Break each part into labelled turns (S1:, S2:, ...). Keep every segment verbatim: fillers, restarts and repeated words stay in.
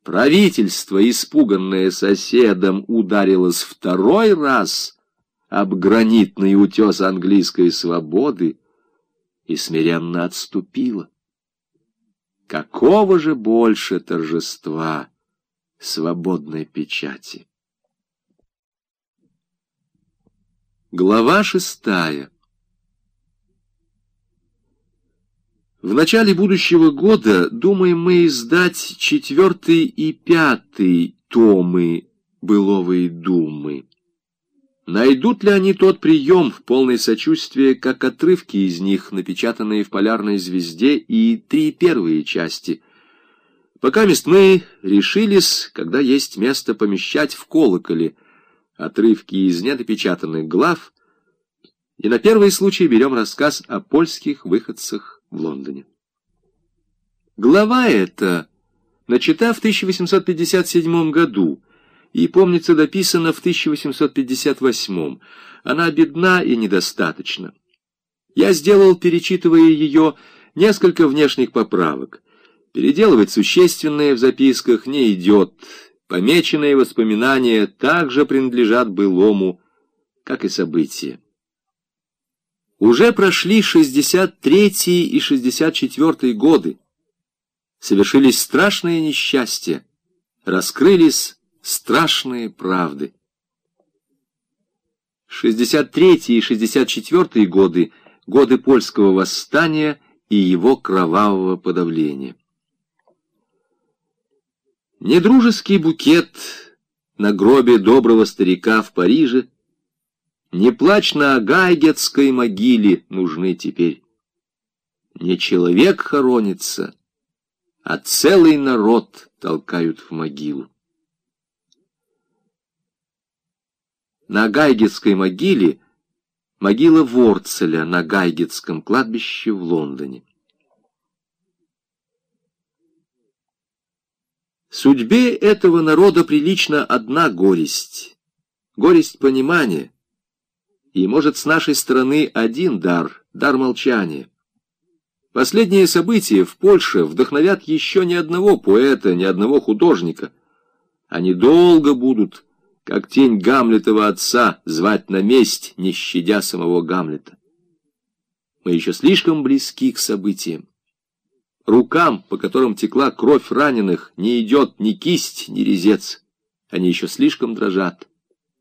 S1: Правительство, испуганное соседом, ударилось второй раз об гранитный утес английской свободы и смиренно отступило. Какого же больше торжества свободной печати? Глава шестая. В начале будущего года думаем мы издать четвертый и пятый томы «Быловой думы». Найдут ли они тот прием, полный сочувствия, как отрывки из них, напечатанные в «Полярной звезде», и три первые части? Покамест мы решились, когда есть место, помещать в колоколе отрывки из недопечатанных глав, и на первый случай берем рассказ о польских выходцах в Лондоне. Глава эта начата в тысяча восемьсот пятьдесят седьмом году и, помнится, дописана в тысяча восемьсот пятьдесят восьмом. Она бедна и недостаточна. Я сделал, перечитывая ее, несколько внешних поправок. Переделывать существенное в записках не идет. Помеченные воспоминания также принадлежат былому, как и события. Уже прошли шестьдесят третий и шестьдесят четвёртый годы. Совершились страшные несчастья, раскрылись страшные правды. шестьдесят третий и шестьдесят четвёртый годы — годы польского восстания и его кровавого подавления. Недружеский букет на гробе доброго старика в Париже, не плач на Гайгетской могиле нужны теперь. Не человек хоронится, а целый народ толкают в могилу. На Гайгетской могиле могила Ворцеля на Гайгетском кладбище в Лондоне. Судьбе этого народа прилична одна горесть, горесть понимания, и, может, с нашей стороны один дар, дар молчания. Последние события в Польше вдохновят еще ни одного поэта, ни одного художника. Они долго будут, как тень Гамлетова отца, звать на месть, не щадя самого Гамлета. Мы еще слишком близки к событиям. Рукам, по которым текла кровь раненых, не идет ни кисть, ни резец. Они еще слишком дрожат.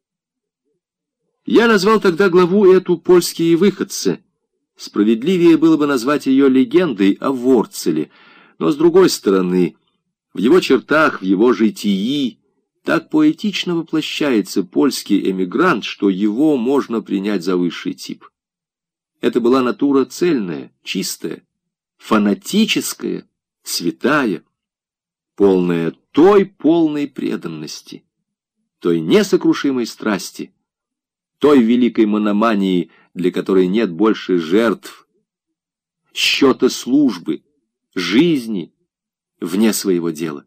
S1: Я назвал тогда главу эту «Польские выходцы». Справедливее было бы назвать ее легендой о Ворцеле. Но, с другой стороны, в его чертах, в его житии так поэтично воплощается польский эмигрант, что его можно принять за высший тип. Это была натура цельная, чистая, фанатическая, святая, полная той полной преданности, той несокрушимой страсти, той великой мономании, для которой нет больше жертв, счета службы, жизни вне своего дела.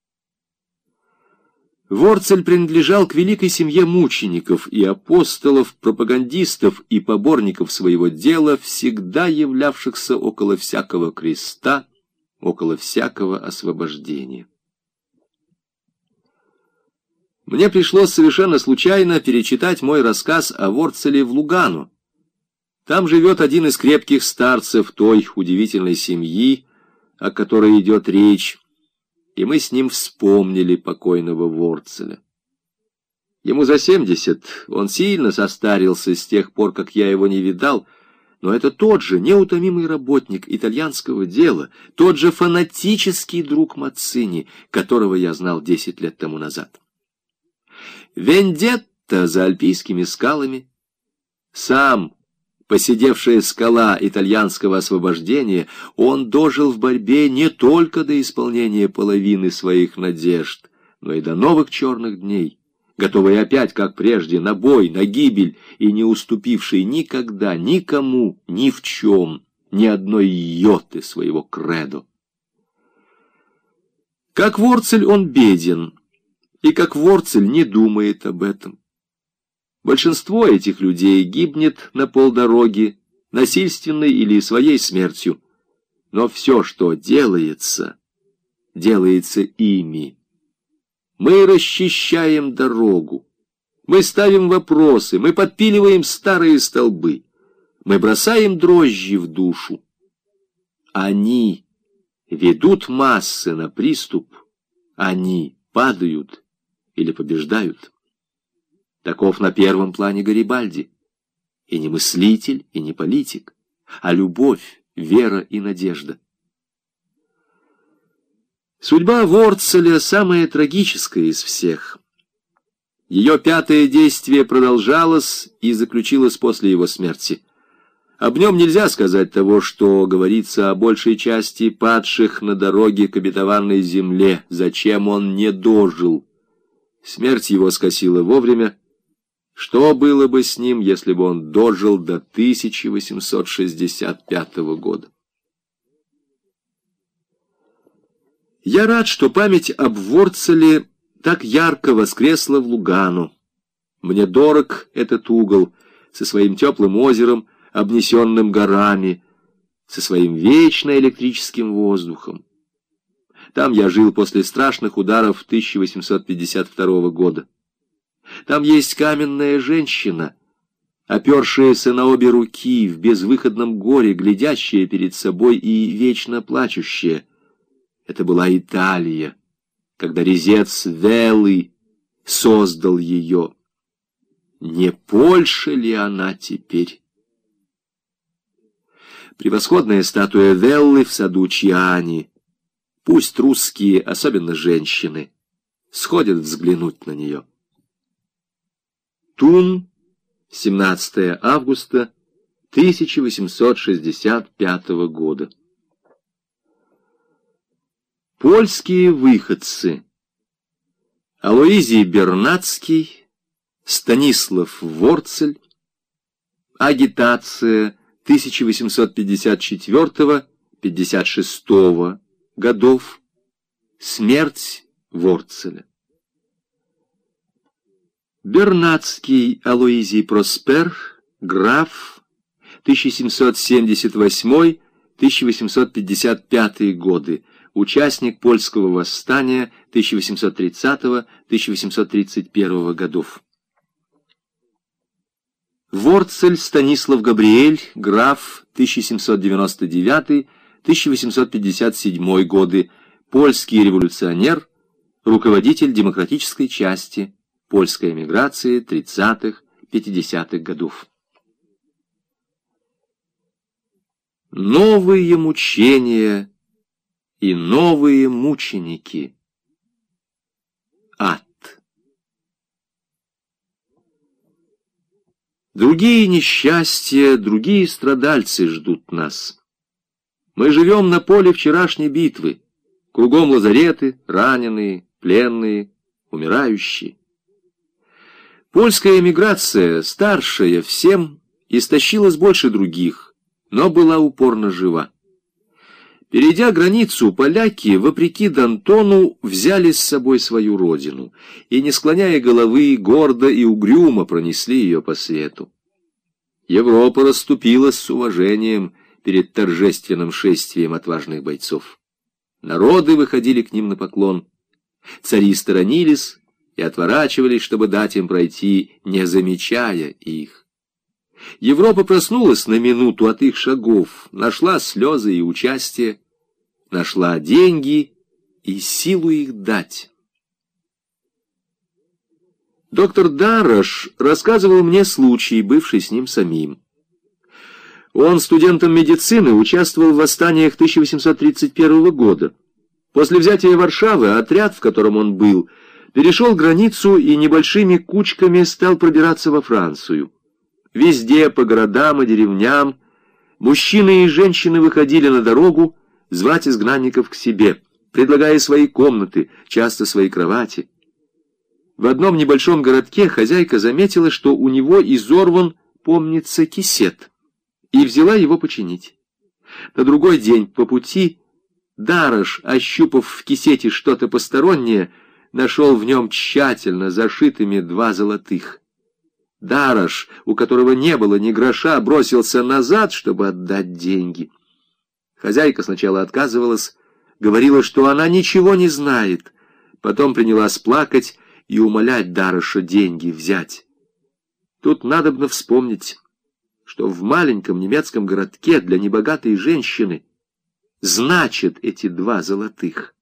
S1: Ворцель принадлежал к великой семье мучеников и апостолов, пропагандистов и поборников своего дела, всегда являвшихся около всякого креста, около всякого освобождения. Мне пришлось совершенно случайно перечитать мой рассказ о Ворцеле в Лугану. Там живет один из крепких старцев той удивительной семьи, о которой идет речь, и мы с ним вспомнили покойного Ворцеля. Ему за семьдесят, он сильно состарился с тех пор, как я его не видал, но это тот же неутомимый работник итальянского дела, тот же фанатический друг Маццини, которого я знал десять лет тому назад. Вендетта за альпийскими скалами, сам посидевшая скала итальянского освобождения, он дожил в борьбе не только до исполнения половины своих надежд, но и до новых черных дней, готовый опять, как прежде, на бой, на гибель, и не уступивший никогда никому, ни в чем, ни одной йоты своего кредо. Как Ворцель он беден, и как Ворцель не думает об этом. Большинство этих людей гибнет на полдороги, насильственной или своей смертью, но все, что делается, делается ими, Мы расчищаем дорогу. Мы ставим вопросы, мы подпиливаем старые столбы. Мы бросаем дрожжи в душу. Они ведут массы на приступ. Они падают или побеждают. Таков на первом плане Гарибальди. И не мыслитель, и не политик, а любовь, вера и надежда. Судьба Ворцеля самая трагическая из всех. Ее пятое действие продолжалось и заключилось после его смерти. Об нем нельзя сказать того, что говорится о большей части падших на дороге к обетованной земле, зачем он не дожил. Смерть его скосила вовремя. Что было бы с ним, если бы он дожил до тысяча восемьсот шестьдесят пятого года? Я рад, что память об Ворцеле так ярко воскресла в Лугану. Мне дорог этот угол со своим теплым озером, обнесенным горами, со своим вечно электрическим воздухом. Там я жил после страшных ударов тысяча восемьсот пятьдесят второго года. Там есть каменная женщина, опершаяся на обе руки, в безвыходном горе, глядящая перед собой и вечно плачущая. Это была Италия, когда резец Веллы создал ее. Не Польша ли она теперь? Превосходная статуя Веллы в саду Чиани. Пусть русские, особенно женщины, сходят взглянуть на нее. Тун, семнадцатое августа тысяча восемьсот шестьдесят пятого года. Польские выходцы. Алоизий Бернацкий, Станислав Ворцель. Агитация тысяча восемьсот пятьдесят четвёртого — пятьдесят шестого годов. Смерть Ворцеля. Бернацкий Алоизий Проспер, граф, тысяча семьсот семьдесят восьмой — тысяча восемьсот пятьдесят пятый годы, участник польского восстания тысяча восемьсот тридцатого — тысяча восемьсот тридцать первого годов. Ворцель Станислав Габриэль, граф, тысяча семьсот девяносто девятый — тысяча восемьсот пятьдесят седьмой годы, польский революционер, руководитель демократической части польской эмиграции тридцатых-пятидесятых годов. Новые мучения и новые мученики. Ад. Другие несчастья, другие страдальцы ждут нас. Мы живем на поле вчерашней битвы. Кругом лазареты, раненые, пленные, умирающие. Польская эмиграция, старшая всем, истощилась больше других, но была упорно жива. Перейдя границу, поляки, вопреки Д'Антону, взяли с собой свою родину и, не склоняя головы, гордо и угрюмо пронесли ее по свету. Европа расступилась с уважением перед торжественным шествием отважных бойцов. Народы выходили к ним на поклон. Цари сторонились и отворачивались, чтобы дать им пройти, не замечая их. Европа проснулась на минуту от их шагов, нашла слезы и участие, нашла деньги и силу их дать. Доктор Даррош рассказывал мне случай, бывший с ним самим. Он студентом медицины участвовал в восстаниях тысяча восемьсот тридцать первого года. После взятия Варшавы отряд, в котором он был, перешел границу и небольшими кучками стал пробираться во Францию. Везде, по городам и деревням, мужчины и женщины выходили на дорогу звать изгнанников к себе, предлагая свои комнаты, часто свои кровати. В одном небольшом городке хозяйка заметила, что у него изорван, помнится, кисет, и взяла его починить. На другой день по пути Даррош, ощупав в кисете что-то постороннее, нашел в нем тщательно зашитыми два золотых. Даррош, у которого не было ни гроша, бросился назад, чтобы отдать деньги. Хозяйка сначала отказывалась, говорила, что она ничего не знает, Потом принялась плакать и умолять Дарыша деньги взять. Тут надобно вспомнить, что в маленьком немецком городке для небогатой женщины значат эти два золотых.